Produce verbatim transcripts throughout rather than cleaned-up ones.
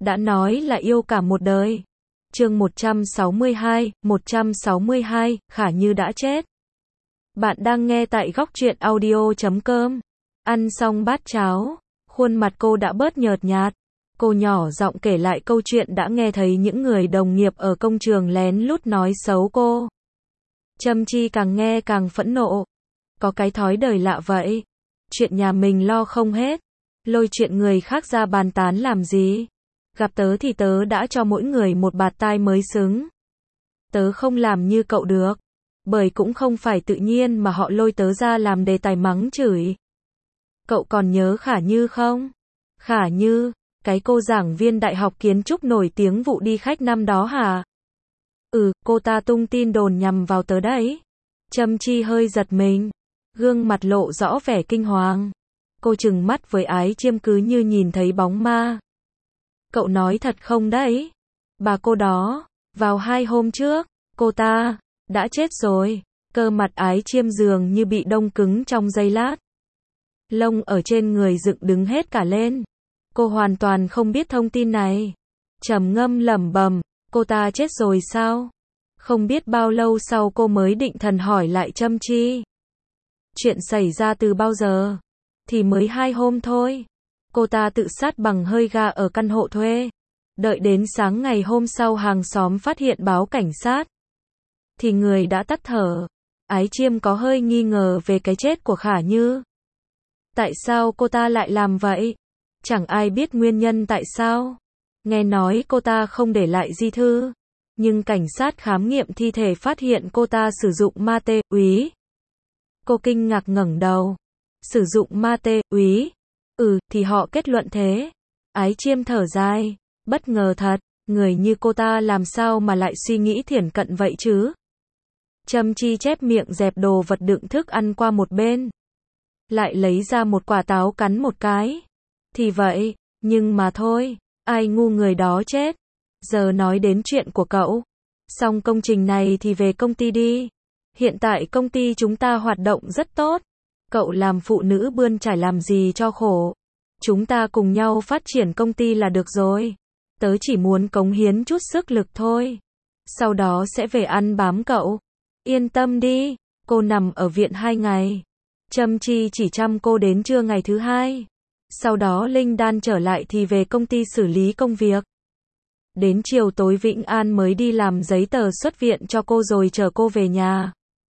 đã nói là yêu cả một đời. Chương một trăm sáu mươi hai, một trăm sáu mươi hai, Khả Như đã chết. Bạn đang nghe tại góc truyện audio chấm com. Ăn xong bát cháo, khuôn mặt cô đã bớt nhợt nhạt. Cô nhỏ giọng kể lại câu chuyện đã nghe thấy những người đồng nghiệp ở công trường lén lút nói xấu cô. Trâm Chi càng nghe càng phẫn nộ. Có cái thói đời lạ vậy. Chuyện nhà mình lo không hết. Lôi chuyện người khác ra bàn tán làm gì? Gặp tớ thì tớ đã cho mỗi người một bạt tai mới xứng. Tớ không làm như cậu được. Bởi cũng không phải tự nhiên mà họ lôi tớ ra làm đề tài mắng chửi. Cậu còn nhớ Khả Như không? Khả Như, cái cô giảng viên đại học kiến trúc nổi tiếng vụ đi khách năm đó hả? Ừ, cô ta tung tin đồn nhằm vào tớ đấy. Trâm Chi hơi giật mình. Gương mặt lộ rõ vẻ kinh hoàng. Cô trừng mắt với Ái Chiêm cứ như nhìn thấy bóng ma. Cậu nói thật không đấy? Bà cô đó, vào hai hôm trước, cô ta đã chết rồi. Cơ mặt Ái Chiêm dường như bị đông cứng trong giây lát. Lông ở trên người dựng đứng hết cả lên. Cô hoàn toàn không biết thông tin này. Trầm ngâm lẩm bẩm, cô ta chết rồi sao? Không biết bao lâu sau cô mới định thần hỏi lại Trâm Chi. Chuyện xảy ra từ bao giờ? Thì mới hai hôm thôi. Cô ta tự sát bằng hơi ga ở căn hộ thuê. Đợi đến sáng ngày hôm sau hàng xóm phát hiện báo cảnh sát. Thì người đã tắt thở. Ái Chiêm có hơi nghi ngờ về cái chết của Khả Như. Tại sao cô ta lại làm vậy? Chẳng ai biết nguyên nhân tại sao. Nghe nói cô ta không để lại di thư. Nhưng cảnh sát khám nghiệm thi thể phát hiện cô ta sử dụng ma tê úy. Cô kinh ngạc ngẩng đầu. Sử dụng ma tê úy? Ừ, thì họ kết luận thế. Ái Chiêm thở dài. Bất ngờ thật, người như cô ta làm sao mà lại suy nghĩ thiển cận vậy chứ? Trâm Chi chép miệng dẹp đồ vật đựng thức ăn qua một bên. Lại lấy ra một quả táo cắn một cái. Thì vậy, nhưng mà thôi, ai ngu người đó chết. Giờ nói đến chuyện của cậu. Xong công trình này thì về công ty đi. Hiện tại công ty chúng ta hoạt động rất tốt. Cậu làm phụ nữ bươn trải làm gì cho khổ. Chúng ta cùng nhau phát triển công ty là được rồi. Tớ chỉ muốn cống hiến chút sức lực thôi. Sau đó sẽ về ăn bám cậu. Yên tâm đi, cô nằm ở viện hai ngày. Trâm Chi chỉ chăm cô đến trưa ngày thứ hai. Sau đó Linh Đan trở lại thì về công ty xử lý công việc. Đến chiều tối Vĩnh An mới đi làm giấy tờ xuất viện cho cô rồi chở cô về nhà.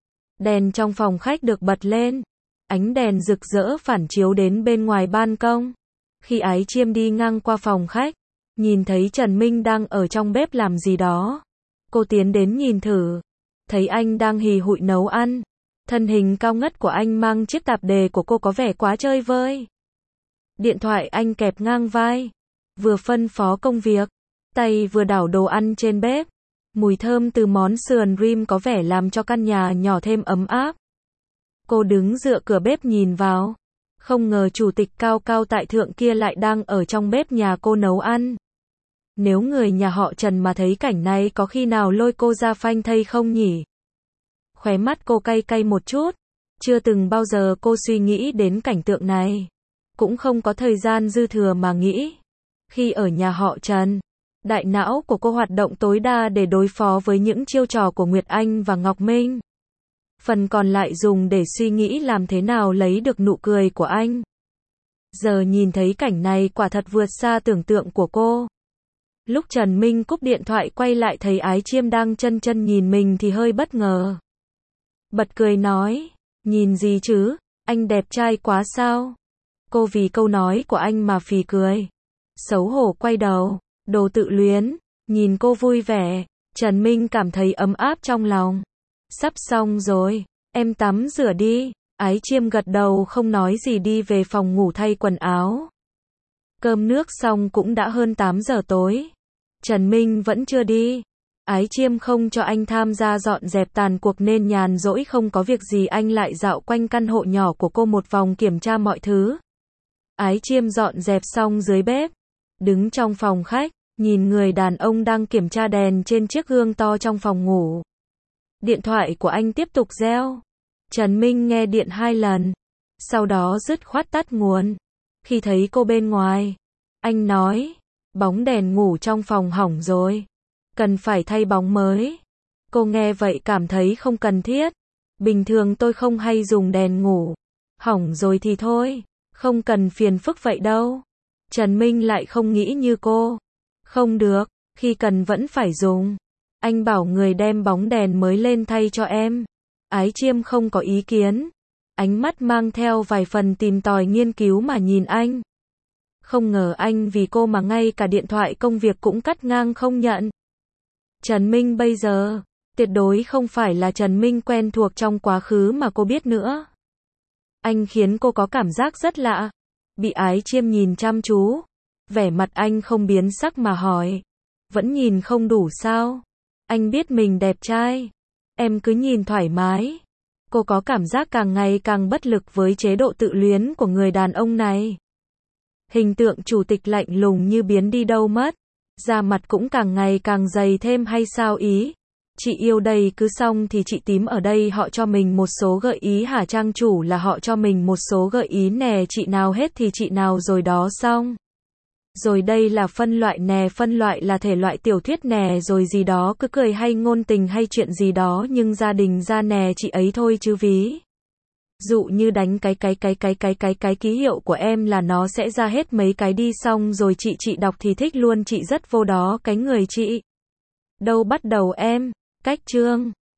Đèn trong phòng khách được bật lên. Ánh đèn rực rỡ phản chiếu đến bên ngoài ban công. Khi Ái Chiêm đi ngang qua phòng khách, nhìn thấy Trần Minh đang ở trong bếp làm gì đó. Cô tiến đến nhìn thử. Thấy anh đang hì hụi nấu ăn. Thân hình cao ngất của anh mang chiếc tạp dề của cô có vẻ quá chơi vơi. Điện thoại anh kẹp ngang vai. Vừa phân phó công việc, tay vừa đảo đồ ăn trên bếp. Mùi thơm từ món sườn rim có vẻ làm cho căn nhà nhỏ thêm ấm áp. Cô đứng dựa cửa bếp nhìn vào. Không ngờ chủ tịch cao cao tại thượng kia lại đang ở trong bếp nhà cô nấu ăn. Nếu người nhà họ Trần mà thấy cảnh này có khi nào lôi cô ra phanh thây không nhỉ? Khóe mắt cô cay cay một chút. Chưa từng bao giờ cô suy nghĩ đến cảnh tượng này. Cũng không có thời gian dư thừa mà nghĩ. Khi ở nhà họ Trần, đại não của cô hoạt động tối đa để đối phó với những chiêu trò của Nguyệt Anh và Ngọc Minh. Phần còn lại dùng để suy nghĩ làm thế nào lấy được nụ cười của anh. Giờ nhìn thấy cảnh này quả thật vượt xa tưởng tượng của cô. Lúc Trần Minh cúp điện thoại quay lại thấy Ái Chiêm đang chân chân nhìn mình thì hơi bất ngờ. Bật cười nói, nhìn gì chứ, anh đẹp trai quá sao? Cô vì câu nói của anh mà phì cười. Xấu hổ quay đầu, đồ tự luyến, nhìn cô vui vẻ, Trần Minh cảm thấy ấm áp trong lòng. Sắp xong rồi, em tắm rửa đi. Ái Chiêm gật đầu không nói gì đi về phòng ngủ thay quần áo. Cơm nước xong cũng đã hơn tám giờ tối. Trần Minh vẫn chưa đi. Ái Chiêm không cho anh tham gia dọn dẹp tàn cuộc nên nhàn rỗi không có việc gì anh lại dạo quanh căn hộ nhỏ của cô một vòng kiểm tra mọi thứ. Ái Chiêm dọn dẹp xong dưới bếp. Đứng trong phòng khách, nhìn người đàn ông đang kiểm tra đèn trên chiếc gương to trong phòng ngủ. Điện thoại của anh tiếp tục reo. Trần Minh nghe điện hai lần. Sau đó dứt khoát tắt nguồn. Khi thấy cô bên ngoài, anh nói, Bóng đèn ngủ trong phòng hỏng rồi. Cần phải thay bóng mới. Cô nghe vậy cảm thấy không cần thiết. Bình thường tôi không hay dùng đèn ngủ. Hỏng rồi thì thôi. Không cần phiền phức vậy đâu. Trần Minh lại không nghĩ như cô. Không được, khi cần vẫn phải dùng. Anh bảo người đem bóng đèn mới lên thay cho em. Ái Chiêm không có ý kiến. Ánh mắt mang theo vài phần tìm tòi nghiên cứu mà nhìn anh. Không ngờ anh vì cô mà ngay cả điện thoại công việc cũng cắt ngang không nhận. Trần Minh bây giờ, tuyệt đối không phải là Trần Minh quen thuộc trong quá khứ mà cô biết nữa. Anh khiến cô có cảm giác rất lạ. Bị Ái Chiêm nhìn chăm chú. Vẻ mặt anh không biến sắc mà hỏi. Vẫn nhìn không đủ sao? Anh biết mình đẹp trai. Em cứ nhìn thoải mái. Cô có cảm giác càng ngày càng bất lực với chế độ tự luyến của người đàn ông này. Hình tượng chủ tịch lạnh lùng như biến đi đâu mất. Da mặt cũng càng ngày càng dày thêm hay sao ý? Chị yêu đây cứ xong thì chị tím ở đây họ cho mình một số gợi ý hả? Trang chủ là họ cho mình một số gợi ý nè, chị nào hết thì chị nào rồi đó xong. Rồi đây là phân loại nè, phân loại là thể loại tiểu thuyết nè, rồi gì đó cứ cười hay ngôn tình hay chuyện gì đó nhưng gia đình ra nè chị ấy thôi chứ ví. Dụ như đánh cái cái cái cái cái cái cái ký hiệu của em là nó sẽ ra hết mấy cái đi xong rồi chị chị đọc thì thích luôn chị rất vô đó cái người chị. Đâu bắt đầu em, cách chương.